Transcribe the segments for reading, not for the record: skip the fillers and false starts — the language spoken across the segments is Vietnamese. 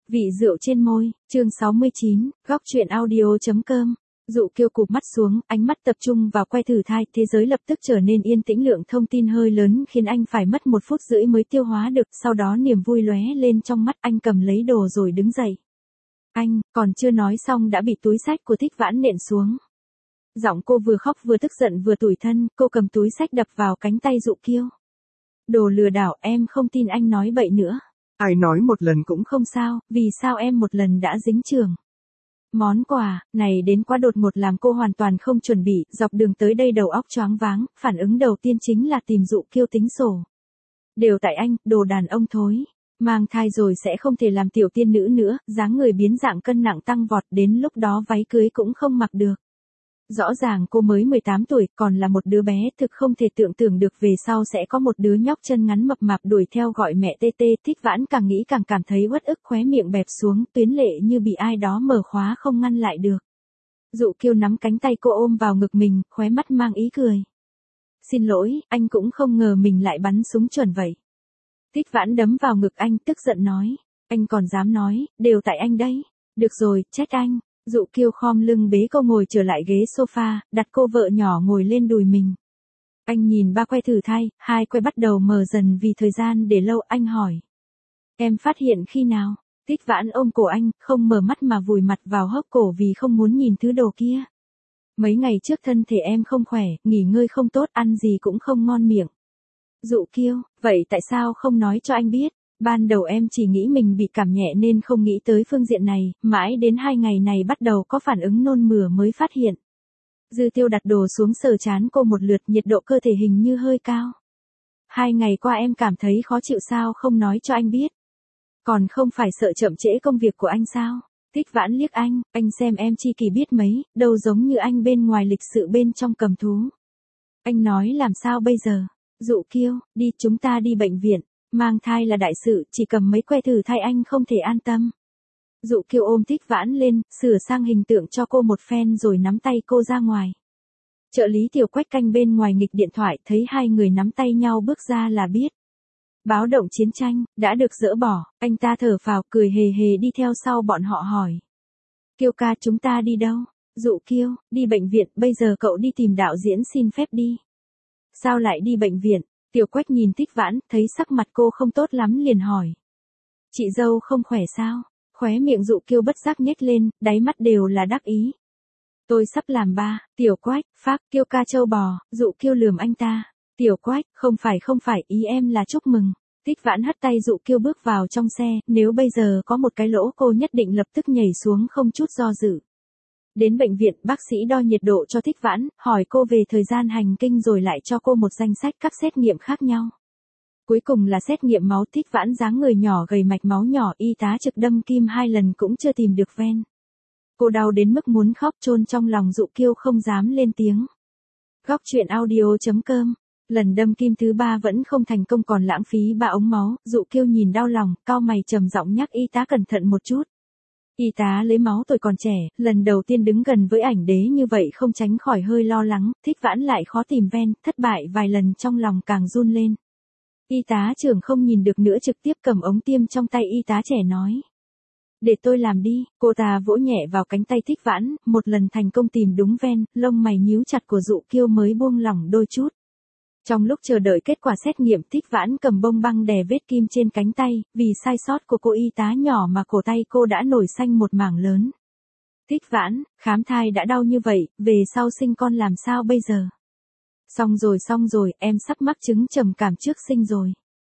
Vị rượu trên môi, chương 69, góc truyện audio.com. Dụ Kiêu cụp mắt xuống, ánh mắt tập trung vào que thử thai, thế giới lập tức trở nên yên tĩnh, lượng thông tin hơi lớn khiến anh phải mất 1 phút rưỡi mới tiêu hóa được, sau đó niềm vui lóe lên trong mắt, anh cầm lấy đồ rồi đứng dậy. Anh, còn chưa nói xong đã bị túi xách của Thích Vãn nện xuống. Giọng cô vừa khóc vừa tức giận vừa tủi thân, cô cầm túi xách đập vào cánh tay Dụ Kiêu. Đồ lừa đảo, em không tin anh nói bậy nữa. Ai nói một lần cũng Không sao, vì sao em một lần đã dính trường. Món quà này đến quá đột ngột làm cô hoàn toàn không chuẩn bị, dọc đường tới đây đầu óc choáng váng, phản ứng đầu tiên chính là tìm Dụ Kiêu tính sổ. Đều tại anh, đồ đàn ông thối. Mang thai rồi sẽ không thể làm tiểu tiên nữ nữa, dáng người biến dạng, cân nặng tăng vọt, đến lúc đó váy cưới cũng không mặc được. Rõ ràng cô mới 18 tuổi, còn là một đứa bé, thực không thể tưởng tượng được về sau sẽ có một đứa nhóc chân ngắn mập mạp đuổi theo gọi mẹ tê tê. Thích Vãn càng nghĩ càng cảm thấy uất ức, khóe miệng bẹp xuống, tuyến lệ như bị ai đó mở khóa không ngăn lại được. Dụ Kiêu nắm cánh tay cô ôm vào ngực mình, khóe mắt mang ý cười. Xin lỗi, anh cũng không ngờ mình lại bắn súng chuẩn vậy. Thích Vãn đấm vào ngực anh, tức giận nói. Anh còn dám nói, đều tại anh đấy. Được rồi, trách anh. Dụ Kiêu khom lưng bế cô ngồi trở lại ghế sofa, đặt cô vợ nhỏ ngồi lên đùi mình. Anh nhìn 3 que thử thai, 2 que bắt đầu mờ dần vì thời gian để lâu, anh hỏi. Em phát hiện khi nào? Thích Vãn ôm cổ anh, không mở mắt mà vùi mặt vào hốc cổ vì không muốn nhìn thứ đồ kia. Mấy ngày trước thân thể em không khỏe, nghỉ ngơi không tốt, ăn gì cũng không ngon miệng. Dụ Kiêu, vậy tại sao không nói cho anh biết? Ban đầu em chỉ nghĩ mình bị cảm nhẹ nên không nghĩ tới phương diện này, mãi đến 2 ngày này bắt đầu có phản ứng nôn mửa mới phát hiện. Dư Tiêu đặt đồ xuống sờ trán cô một lượt, nhiệt độ cơ thể hình như hơi cao. 2 ngày qua em cảm thấy khó chịu sao không nói cho anh biết? Còn không phải sợ chậm trễ công việc của anh sao? Thích Vãn liếc anh xem em chi kỳ biết mấy, đâu giống như anh bên ngoài lịch sự bên trong cầm thú. Anh nói làm sao bây giờ? Dụ Kiêu, đi, chúng ta đi bệnh viện. Mang thai là đại sự, chỉ cầm mấy que thử thai anh không thể an tâm. Dụ Kiêu ôm Thích Vãn lên, sửa sang hình tượng cho cô một phen rồi nắm tay cô ra ngoài. Trợ lý Tiểu Quách canh bên ngoài nghịch điện thoại, thấy 2 người nắm tay nhau bước ra là biết. Báo động chiến tranh, đã được dỡ bỏ, anh ta thở phào cười hề hề đi theo sau bọn họ hỏi. Kiêu ca, chúng ta đi đâu? Dụ Kiêu, đi bệnh viện, bây giờ cậu đi tìm đạo diễn xin phép đi. Sao lại đi bệnh viện? Tiểu Quách nhìn Thích Vãn, thấy sắc mặt cô không tốt lắm liền hỏi. Chị dâu không khỏe sao? Khóe miệng Dụ Kiêu bất giác nhếch lên, đáy mắt đều là đắc ý. Tôi sắp làm ba. Tiểu Quách, phác, Kiêu ca trâu bò. Dụ Kiêu lườm anh ta. Tiểu Quách, không phải, ý em là chúc mừng. Thích Vãn hất tay Dụ Kiêu bước vào trong xe, nếu bây giờ có một cái lỗ cô nhất định lập tức nhảy xuống không chút do dự. Đến bệnh viện, bác sĩ đo nhiệt độ cho Thích Vãn, hỏi cô về thời gian hành kinh rồi lại cho cô một danh sách các xét nghiệm khác nhau. Cuối cùng là xét nghiệm máu. Thích Vãn dáng người nhỏ gầy, mạch máu nhỏ, y tá trực đâm kim 2 lần cũng chưa tìm được ven. Cô đau đến mức muốn khóc, chôn trong lòng Dụ Kiêu không dám lên tiếng. Góc truyện audio.com. Lần đâm kim thứ 3 vẫn không thành công, còn lãng phí 3 ống máu. Dụ Kiêu nhìn đau lòng, cau mày trầm giọng nhắc y tá cẩn thận một chút. Y tá lấy máu tuổi còn trẻ, lần đầu tiên đứng gần với ảnh đế như vậy không tránh khỏi hơi lo lắng. Thích Vãn lại khó tìm ven, thất bại vài lần trong lòng càng run lên. Y tá trưởng không nhìn được nữa trực tiếp cầm ống tiêm trong tay y tá trẻ nói. Để tôi làm đi. Cô ta vỗ nhẹ vào cánh tay Thích Vãn, một lần thành công tìm đúng ven, lông mày nhíu chặt của Dụ Kiêu mới buông lỏng đôi chút. Trong lúc chờ đợi kết quả xét nghiệm, Thích Vãn cầm bông băng đè vết kim trên cánh tay, vì sai sót của cô y tá nhỏ mà cổ tay cô đã nổi xanh một mảng lớn. Thích Vãn, khám thai đã đau như vậy, về sau sinh con làm sao bây giờ? Xong rồi, em sắp mắc chứng trầm cảm trước sinh rồi.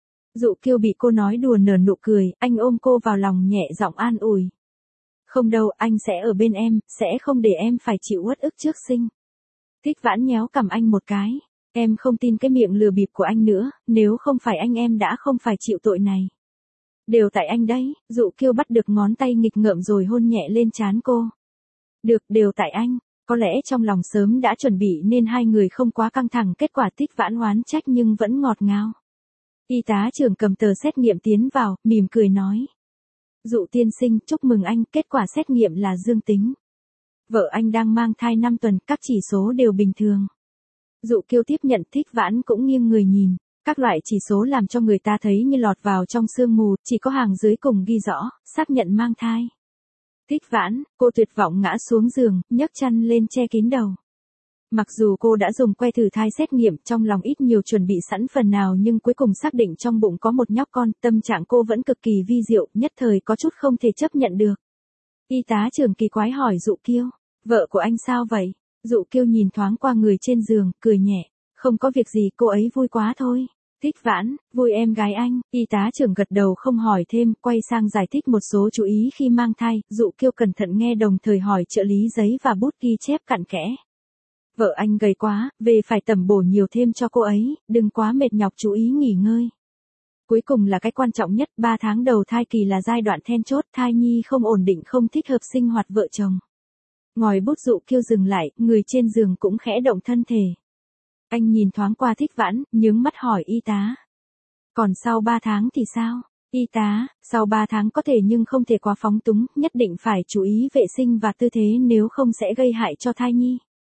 Dụ Kiêu bị cô nói đùa nở nụ cười, anh ôm cô vào lòng nhẹ giọng an ủi. Không đâu, anh sẽ ở bên em, sẽ không để em phải chịu uất ức trước sinh. Thích Vãn nhéo cằm anh một cái. Em không tin cái miệng lừa bịp của anh nữa, nếu không phải anh em đã không phải chịu tội này. Đều tại anh đấy. Dụ Kiêu bắt được ngón tay nghịch ngợm rồi hôn nhẹ lên trán cô. Được, đều tại anh. Có lẽ trong lòng sớm đã chuẩn bị nên 2 người không quá căng thẳng, kết quả Thích Vãn oán trách nhưng vẫn ngọt ngào. Y tá trưởng cầm tờ xét nghiệm tiến vào, mỉm cười nói. Dụ tiên sinh, chúc mừng anh, kết quả xét nghiệm là dương tính. Vợ anh đang mang thai 5 tuần, các chỉ số đều bình thường. Dụ Kiêu tiếp nhận. Thích Vãn cũng nghiêng người nhìn. Các loại chỉ số làm cho người ta thấy như lọt vào trong sương mù, chỉ có hàng dưới cùng ghi rõ, xác nhận mang thai. Thích Vãn, cô tuyệt vọng ngã xuống giường, nhấc chăn lên che kín đầu. Mặc dù cô đã dùng que thử thai xét nghiệm, trong lòng ít nhiều chuẩn bị sẵn phần nào nhưng cuối cùng xác định trong bụng có một nhóc con, tâm trạng cô vẫn cực kỳ vi diệu, nhất thời có chút không thể chấp nhận được. Y tá trưởng kỳ quái hỏi Dụ Kiêu, vợ của anh sao vậy? Dụ Kiêu nhìn thoáng qua người trên giường, cười nhẹ, không có việc gì, cô ấy vui quá thôi. Thích Vãn, vui em gái anh, y tá trưởng gật đầu không hỏi thêm, quay sang giải thích một số chú ý khi mang thai, Dụ Kiêu cẩn thận nghe đồng thời hỏi trợ lý giấy và bút ghi chép cặn kẽ. Vợ anh gầy quá, về phải tẩm bổ nhiều thêm cho cô ấy, đừng quá mệt nhọc, chú ý nghỉ ngơi. Cuối cùng là cái quan trọng nhất, 3 tháng đầu thai kỳ là giai đoạn then chốt, thai nhi không ổn định không thích hợp sinh hoạt vợ chồng. Ngòi bút Dụ Kiêu dừng lại, người trên giường cũng khẽ động thân thể. Anh nhìn thoáng qua Thích Vãn, nhướng mắt hỏi y tá. Còn sau 3 tháng thì sao? Y tá, sau 3 tháng có thể nhưng không thể quá phóng túng, nhất định phải chú ý vệ sinh và tư thế nếu không sẽ gây hại cho thai nhi.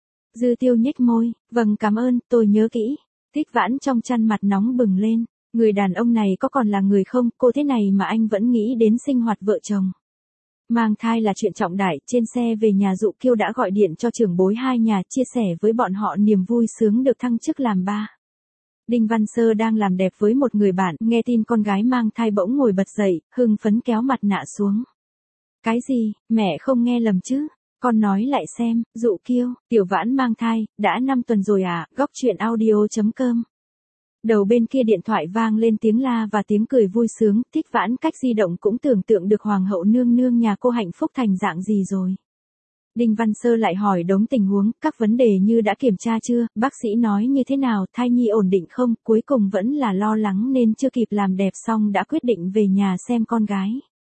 Dư Tiêu nhếch môi, vâng cảm ơn, tôi nhớ kỹ. Thích Vãn trong chăn mặt nóng bừng lên, người đàn ông này có còn là người không, cô thế này mà anh vẫn nghĩ đến sinh hoạt vợ chồng. Mang thai là chuyện trọng đại, trên xe về nhà Dụ Kiêu đã gọi điện cho trưởng bối hai nhà chia sẻ với bọn họ niềm vui sướng được thăng chức làm ba. Đinh Văn Sơ đang làm đẹp với một người bạn, nghe tin con gái mang thai bỗng ngồi bật dậy, hưng phấn kéo mặt nạ xuống. Cái gì, mẹ không nghe lầm chứ? Con nói lại xem, Dụ Kiêu, Tiểu Vãn mang thai, đã 5 tuần rồi à, góc chuyện audio.com. Đầu bên kia điện thoại vang lên tiếng la và tiếng cười vui sướng, Thích Vãn cách di động cũng tưởng tượng được hoàng hậu nương nương nhà cô hạnh phúc thành dạng gì rồi. Đinh Văn Sơ lại hỏi đống tình huống, các vấn đề như đã kiểm tra chưa, bác sĩ nói như thế nào, thai nhi ổn định không, cuối cùng vẫn là lo lắng nên chưa kịp làm đẹp xong đã quyết định về nhà xem con gái.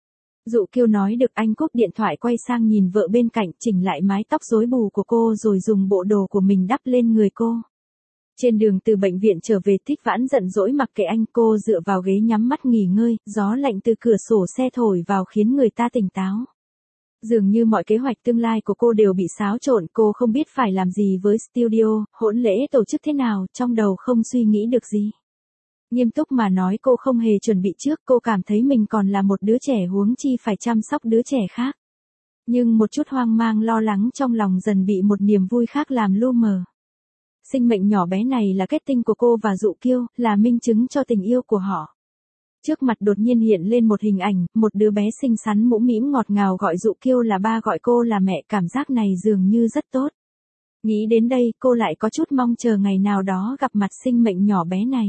Dụ Kiêu nói được anh cúp điện thoại quay sang nhìn vợ bên cạnh, chỉnh lại mái tóc rối bù của cô rồi dùng bộ đồ của mình đắp lên người cô. Trên đường từ bệnh viện trở về, Thích Vãn giận dỗi mặc kệ anh, cô dựa vào ghế nhắm mắt nghỉ ngơi, gió lạnh từ cửa sổ xe thổi vào khiến người ta tỉnh táo. Dường như mọi kế hoạch tương lai của cô đều bị xáo trộn, cô không biết phải làm gì với studio, hỗn lễ tổ chức thế nào, trong đầu không suy nghĩ được gì. Nghiêm túc mà nói cô không hề chuẩn bị trước, cô cảm thấy mình còn là một đứa trẻ huống chi phải chăm sóc đứa trẻ khác. Nhưng một chút hoang mang lo lắng trong lòng dần bị một niềm vui khác làm lu mờ. Sinh mệnh nhỏ bé này là kết tinh của cô và Dụ Kiêu, là minh chứng cho tình yêu của họ. Trước mặt đột nhiên hiện lên một hình ảnh, một đứa bé xinh xắn mũm mĩm ngọt ngào gọi Dụ Kiêu là ba gọi cô là mẹ, cảm giác này dường như rất tốt. Nghĩ đến đây, cô lại có chút mong chờ ngày nào đó gặp mặt sinh mệnh nhỏ bé này.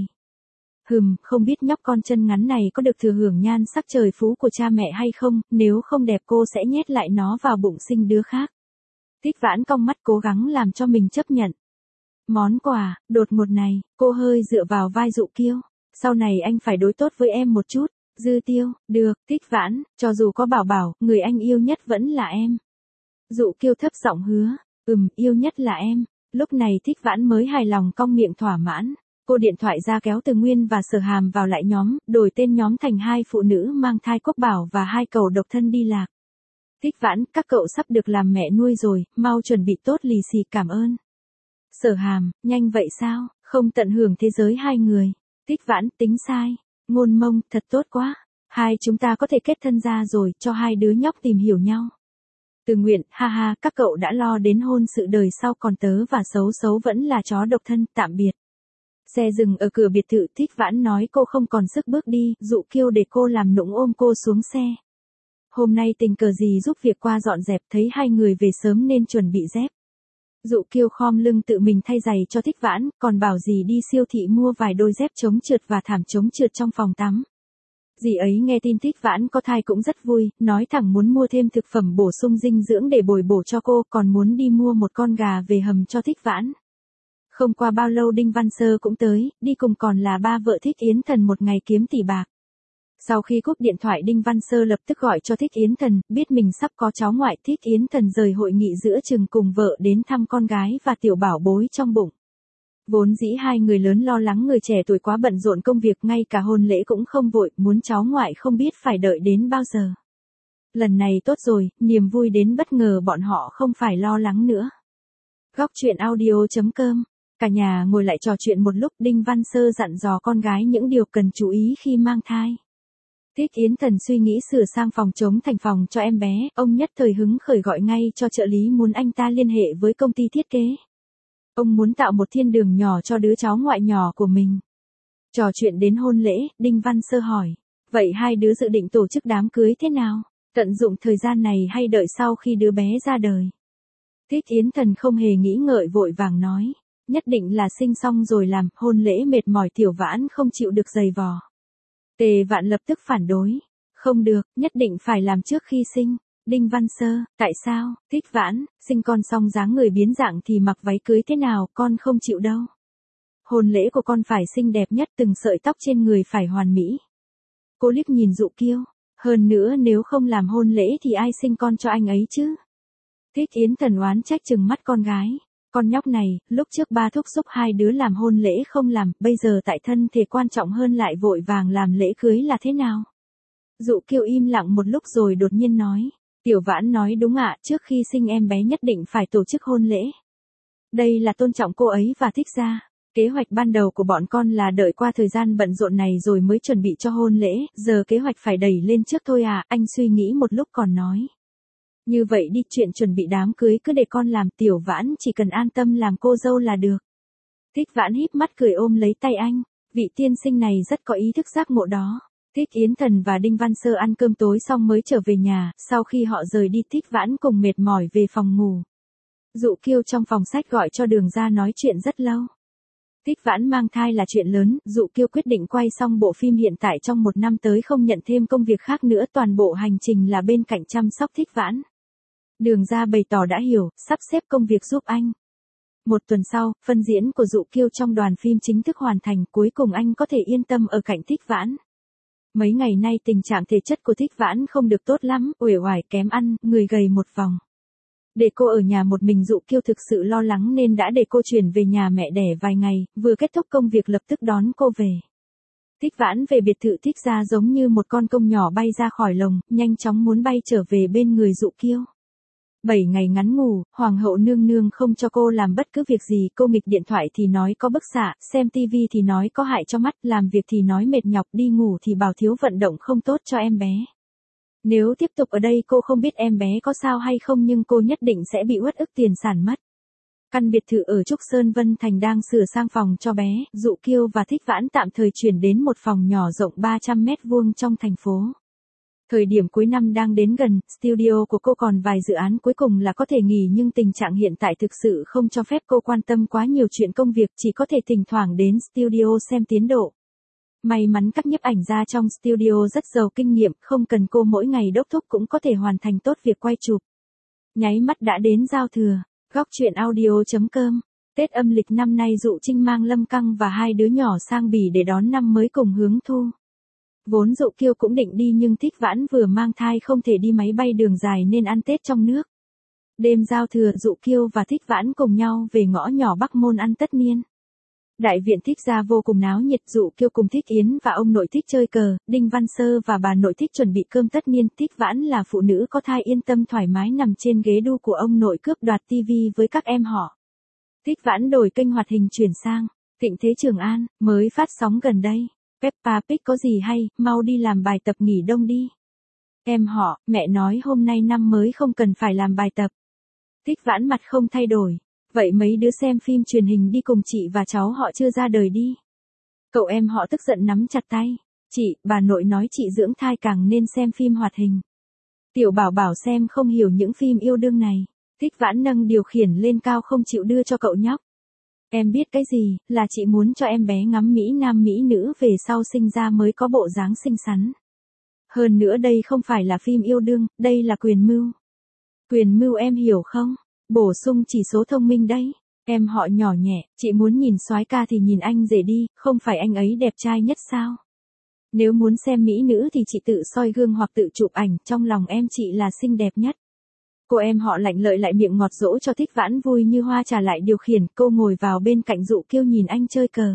Không biết nhóc con chân ngắn này có được thừa hưởng nhan sắc trời phú của cha mẹ hay không, nếu không đẹp cô sẽ nhét lại nó vào bụng sinh đứa khác. Thích Vãn cong mắt cố gắng làm cho mình chấp nhận. Món quà, đột ngột này, cô hơi dựa vào vai Dụ Kiêu. Sau này anh phải đối tốt với em một chút. Dư Tiêu, được, Thích Vãn, cho dù có bảo bảo, người anh yêu nhất vẫn là em. Dụ Kiêu thấp giọng hứa, yêu nhất là em. Lúc này Thích Vãn mới hài lòng cong miệng thỏa mãn. Cô điện thoại ra kéo Từ Nguyên và Sở Hàm vào lại nhóm, đổi tên nhóm thành 2 phụ nữ mang thai Quốc Bảo và 2 cậu độc thân đi lạc. Thích Vãn, các cậu sắp được làm mẹ nuôi rồi, mau chuẩn bị tốt lì xì cảm ơn. Sở Hàm, nhanh vậy sao, không tận hưởng thế giới hai người. Thích Vãn, tính sai. Ngôn Mông, thật tốt quá. Hai chúng ta có thể kết thân ra rồi, cho hai đứa nhóc tìm hiểu nhau. Từ Nguyện, ha ha, các cậu đã lo đến hôn sự đời sau, còn tớ và Xấu Xấu vẫn là chó độc thân, tạm biệt. Xe dừng ở cửa biệt thự, Thích Vãn nói cô không còn sức bước đi, Dụ Kiêu để cô làm nũng ôm cô xuống xe. Hôm nay tình cờ gì giúp việc qua dọn dẹp, thấy hai người về sớm nên chuẩn bị dép. Dụ Kiêu khom lưng tự mình thay giày cho Thích Vãn, còn bảo dì đi siêu thị mua vài đôi dép chống trượt và thảm chống trượt trong phòng tắm. Dì ấy nghe tin Thích Vãn có thai cũng rất vui, nói thẳng muốn mua thêm thực phẩm bổ sung dinh dưỡng để bồi bổ cho cô, còn muốn đi mua một con gà về hầm cho Thích Vãn. Không qua bao lâu Đinh Văn Sơ cũng tới, đi cùng còn là ba vợ Thích Yến Thần một ngày kiếm tỷ bạc. Sau khi cúp điện thoại Đinh Văn Sơ lập tức gọi cho Thích Yến Thần, biết mình sắp có cháu ngoại. Thích Yến Thần rời hội nghị giữa chừng cùng vợ đến thăm con gái và tiểu bảo bối trong bụng. Vốn dĩ hai người lớn lo lắng người trẻ tuổi quá bận rộn công việc, ngay cả hôn lễ cũng không vội, muốn cháu ngoại không biết phải đợi đến bao giờ. Lần này tốt rồi, niềm vui đến bất ngờ, bọn họ không phải lo lắng nữa. Góc chuyện audio.com Cả nhà ngồi lại trò chuyện một lúc, Đinh Văn Sơ dặn dò con gái những điều cần chú ý khi mang thai. Thích Yến Thần suy nghĩ sửa sang phòng trống thành phòng cho em bé, ông nhất thời hứng khởi gọi ngay cho trợ lý muốn anh ta liên hệ với công ty thiết kế. Ông muốn tạo một thiên đường nhỏ cho đứa cháu ngoại nhỏ của mình. Trò chuyện đến hôn lễ, Đinh Văn Sơ hỏi, vậy hai đứa dự định tổ chức đám cưới thế nào? Tận dụng thời gian này hay đợi sau khi đứa bé ra đời? Thích Yến Thần không hề nghĩ ngợi vội vàng nói, nhất định là sinh xong rồi làm, hôn lễ mệt mỏi Tiểu Vãn không chịu được giày vò. Tề Vạn lập tức phản đối, không được, nhất định phải làm trước khi sinh. Đinh Văn Sơ, tại sao? Thích Vãn, sinh con xong dáng người biến dạng thì mặc váy cưới thế nào, con không chịu đâu. Hôn lễ của con phải xinh đẹp nhất, từng sợi tóc trên người phải hoàn mỹ. Cô liếc nhìn Dụ Kiêu, hơn nữa nếu không làm hôn lễ thì ai sinh con cho anh ấy chứ? Thích Yến Thần oán trách trừng mắt con gái. Con nhóc này, lúc trước ba thúc giục hai đứa làm hôn lễ không làm, bây giờ tại thân thể quan trọng hơn lại vội vàng làm lễ cưới là thế nào? Dụ Kiêu im lặng một lúc rồi đột nhiên nói, Tiểu Vãn nói đúng ạ, trước khi sinh em bé nhất định phải tổ chức hôn lễ. Đây là tôn trọng cô ấy và Thích gia. Kế hoạch ban đầu của bọn con là đợi qua thời gian bận rộn này rồi mới chuẩn bị cho hôn lễ, giờ kế hoạch phải đẩy lên trước thôi à, anh suy nghĩ một lúc còn nói. Như vậy đi, chuyện chuẩn bị đám cưới cứ để con làm, Tiểu Vãn chỉ cần an tâm làm cô dâu là được. Thích Vãn híp mắt cười ôm lấy tay anh, vị tiên sinh này rất có ý thức giác ngộ đó. Thích Yến Thần và Đinh Văn Sơ ăn cơm tối xong mới trở về nhà, sau khi họ rời đi Thích Vãn cùng mệt mỏi về phòng ngủ. Dụ Kiêu trong phòng sách gọi cho Đường ra nói chuyện rất lâu. Thích Vãn mang thai là chuyện lớn, Dụ Kiêu quyết định quay xong bộ phim hiện tại trong 1 năm tới không nhận thêm công việc khác nữa, toàn bộ hành trình là bên cạnh chăm sóc Thích Vãn. Đường ra bày tỏ đã hiểu, sắp xếp công việc giúp anh. 1 tuần sau, phân diễn của Dụ Kiêu trong đoàn phim chính thức hoàn thành, cuối cùng anh có thể yên tâm ở cạnh Thích Vãn. Mấy ngày nay tình trạng thể chất của Thích Vãn không được tốt lắm, uể oải kém ăn, người gầy một vòng. Để cô ở nhà một mình, Dụ Kiêu thực sự lo lắng nên đã để cô chuyển về nhà mẹ đẻ vài ngày, vừa kết thúc công việc lập tức đón cô về. Thích Vãn về biệt thự Thích gia giống như một con công nhỏ bay ra khỏi lồng, nhanh chóng muốn bay trở về bên người Dụ Kiêu. 7 ngày ngắn ngủ, Hoàng hậu nương nương không cho cô làm bất cứ việc gì, cô nghịch điện thoại thì nói có bức xạ, xem tivi thì nói có hại cho mắt, làm việc thì nói mệt nhọc, đi ngủ thì bảo thiếu vận động không tốt cho em bé. Nếu tiếp tục ở đây cô không biết em bé có sao hay không nhưng cô nhất định sẽ bị uất ức tiền sản mất. Căn biệt thự ở Trúc Sơn Vân Thành đang sửa sang phòng cho bé, Dụ Kiêu và Thích Vãn tạm thời chuyển đến một phòng nhỏ rộng 300 mét vuông trong thành phố. Thời điểm cuối năm đang đến gần, studio của cô còn vài dự án cuối cùng là có thể nghỉ nhưng tình trạng hiện tại thực sự không cho phép cô quan tâm quá nhiều chuyện công việc, chỉ có thể thỉnh thoảng đến studio xem tiến độ. May mắn các nhiếp ảnh gia trong studio rất giàu kinh nghiệm, không cần cô mỗi ngày đốc thúc cũng có thể hoàn thành tốt việc quay chụp. Nháy mắt đã đến giao thừa, góc truyện audio.com. Tết âm lịch năm nay Dụ Trinh mang Lâm Căng và hai đứa nhỏ sang Bỉ để đón năm mới cùng hướng thu. Vốn Dụ Kiêu cũng định đi nhưng Thích Vãn vừa mang thai không thể đi máy bay đường dài nên ăn Tết trong nước. Đêm giao thừa, Dụ Kiêu và Thích Vãn cùng nhau về ngõ nhỏ Bắc Môn ăn tất niên. Đại viện Thích gia vô cùng náo nhiệt, Dụ Kiêu cùng Thích Yến và ông nội thích chơi cờ, Đinh Văn Sơ và bà nội thích chuẩn bị cơm tất niên, Thích Vãn là phụ nữ có thai yên tâm thoải mái nằm trên ghế đu của ông nội cướp đoạt tivi với các em họ. Thích Vãn đổi kênh hoạt hình chuyển sang Thịnh Thế Trường An, mới phát sóng gần đây. Peppa Pig có gì hay, mau đi làm bài tập nghỉ đông đi. Em họ, mẹ nói hôm nay năm mới không cần phải làm bài tập. Thích Vãn mặt không thay đổi. Vậy mấy đứa xem phim truyền hình đi cùng chị và cháu họ chưa ra đời đi. Cậu em họ tức giận nắm chặt tay. Chị, bà nội nói chị dưỡng thai càng nên xem phim hoạt hình. Tiểu Bảo Bảo xem không hiểu những phim yêu đương này. Thích Vãn nâng điều khiển lên cao không chịu đưa cho cậu nhóc. Em biết cái gì, là chị muốn cho em bé ngắm Mỹ Nam Mỹ nữ về sau sinh ra mới có bộ dáng xinh xắn. Hơn nữa đây không phải là phim yêu đương, đây là quyền mưu. Quyền mưu em hiểu không? Bổ sung chỉ số thông minh đấy. Em họ nhỏ nhẹ, chị muốn nhìn soái ca thì nhìn anh rể đi, không phải anh ấy đẹp trai nhất sao? Nếu muốn xem mỹ nữ thì chị tự soi gương hoặc tự chụp ảnh, trong lòng em chị là xinh đẹp nhất. Cô em họ lạnh lợi lại miệng ngọt dỗ cho Thích Vãn vui như hoa trả lại điều khiển, cô ngồi vào bên cạnh Dụ Kiêu nhìn anh chơi cờ.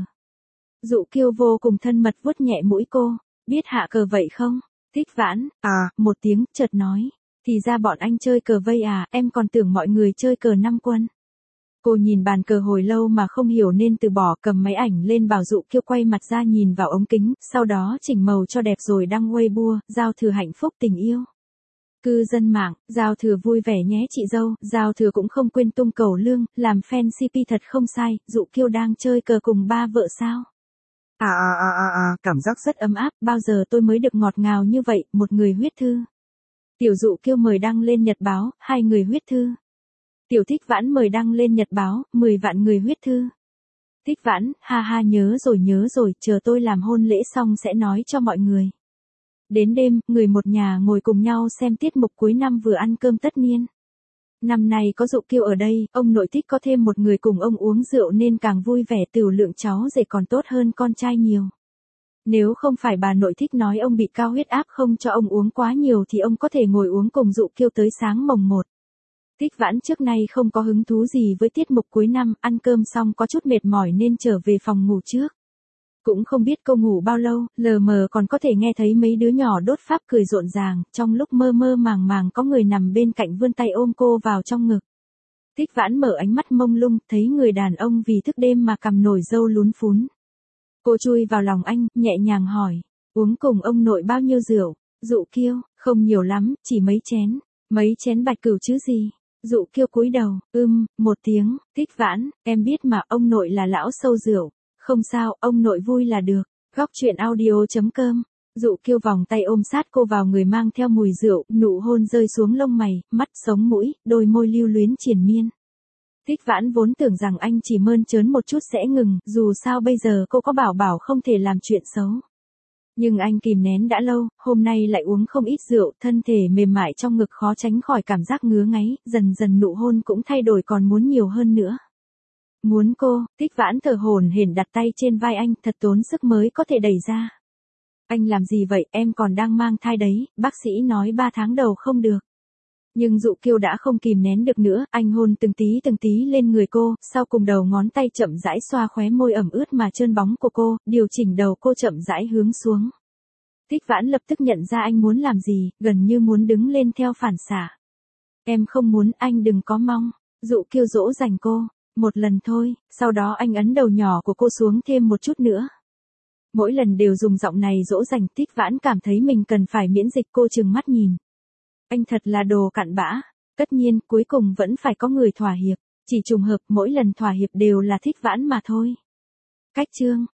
Dụ Kiêu vô cùng thân mật vuốt nhẹ mũi cô, biết hạ cờ vậy không? Thích Vãn, một tiếng, chợt nói. Thì ra bọn anh chơi cờ vây à, em còn tưởng mọi người chơi cờ năm quân. Cô nhìn bàn cờ hồi lâu mà không hiểu nên từ bỏ, cầm máy ảnh lên bảo Dụ Kiêu quay mặt ra nhìn vào ống kính, sau đó chỉnh màu cho đẹp rồi đăng Weibo, giao thừa hạnh phúc tình yêu. Cư dân mạng, giao thừa vui vẻ nhé chị dâu, giao thừa cũng không quên tung cầu lương, làm fan CP thật không sai, Dụ Kiêu đang chơi cờ cùng ba vợ sao? Cảm giác rất ấm áp, bao giờ tôi mới được ngọt ngào như vậy, một người huyết thư. Tiểu Dụ Kiêu mời đăng lên nhật báo, 2 người huyết thư. Tiểu Thích Vãn mời đăng lên nhật báo, 10 vạn người huyết thư. Thích Vãn, ha ha nhớ rồi, chờ tôi làm hôn lễ xong sẽ nói cho mọi người. Đến đêm, người một nhà ngồi cùng nhau xem tiết mục cuối năm vừa ăn cơm tất niên. Năm nay có Dụ Kiêu ở đây, ông nội thích có thêm một người cùng ông uống rượu nên càng vui vẻ, tiểu lượng cháu rể còn tốt hơn con trai nhiều. Nếu không phải bà nội thích nói ông bị cao huyết áp không cho ông uống quá nhiều thì ông có thể ngồi uống cùng Dụ Kiêu tới sáng mồng 1. Thích Vãn trước nay không có hứng thú gì với tiết mục cuối năm, ăn cơm xong có chút mệt mỏi nên trở về phòng ngủ trước. Cũng không biết cô ngủ bao lâu, lờ mờ còn có thể nghe thấy mấy đứa nhỏ đốt pháp cười rộn ràng, trong lúc mơ mơ màng màng có người nằm bên cạnh vươn tay ôm cô vào trong ngực. Thích Vãn mở ánh mắt mông lung, thấy người đàn ông vì thức đêm mà cằm nổi râu lún phún. Cô chui vào lòng anh, nhẹ nhàng hỏi, uống cùng ông nội bao nhiêu rượu? Dụ Kiêu, không nhiều lắm, chỉ mấy chén bạch cửu chứ gì. Dụ Kiêu cúi đầu, một tiếng. Thích Vãn, em biết mà, ông nội là lão sâu rượu. Không sao, ông nội vui là được. Góc truyện audio.com. Dụ Kiêu vòng tay ôm sát cô vào người mang theo mùi rượu, nụ hôn rơi xuống lông mày, mắt, sống mũi, đôi môi lưu luyến triền miên. Thích Vãn vốn tưởng rằng anh chỉ mơn trớn một chút sẽ ngừng, dù sao bây giờ cô có bảo không thể làm chuyện xấu. Nhưng anh kìm nén đã lâu, hôm nay lại uống không ít rượu, thân thể mềm mại trong ngực khó tránh khỏi cảm giác ngứa ngáy, dần dần nụ hôn cũng thay đổi còn muốn nhiều hơn nữa. Muốn cô, Thích Vãn thở hổn hển đặt tay trên vai anh, thật tốn sức mới có thể đẩy ra. Anh làm gì vậy, em còn đang mang thai đấy, bác sĩ nói 3 tháng đầu không được. Nhưng Dụ Kiêu đã không kìm nén được nữa, anh hôn từng tí lên người cô, sau cùng đầu ngón tay chậm rãi xoa khóe môi ẩm ướt mà trơn bóng của cô, điều chỉnh đầu cô chậm rãi hướng xuống. Thích Vãn lập tức nhận ra anh muốn làm gì, gần như muốn đứng lên theo phản xạ. Em không muốn, anh đừng có mong. Dụ Kiêu dỗ dành cô, một lần thôi, sau đó anh ấn đầu nhỏ của cô xuống thêm một chút nữa. Mỗi lần đều dùng giọng này dỗ dành, Thích Vãn cảm thấy mình cần phải miễn dịch, cô trừng mắt nhìn. Anh thật là đồ cặn bã. Tất nhiên, cuối cùng vẫn phải có người thỏa hiệp. Chỉ trùng hợp mỗi lần thỏa hiệp đều là Thích Vãn mà thôi. Cách chương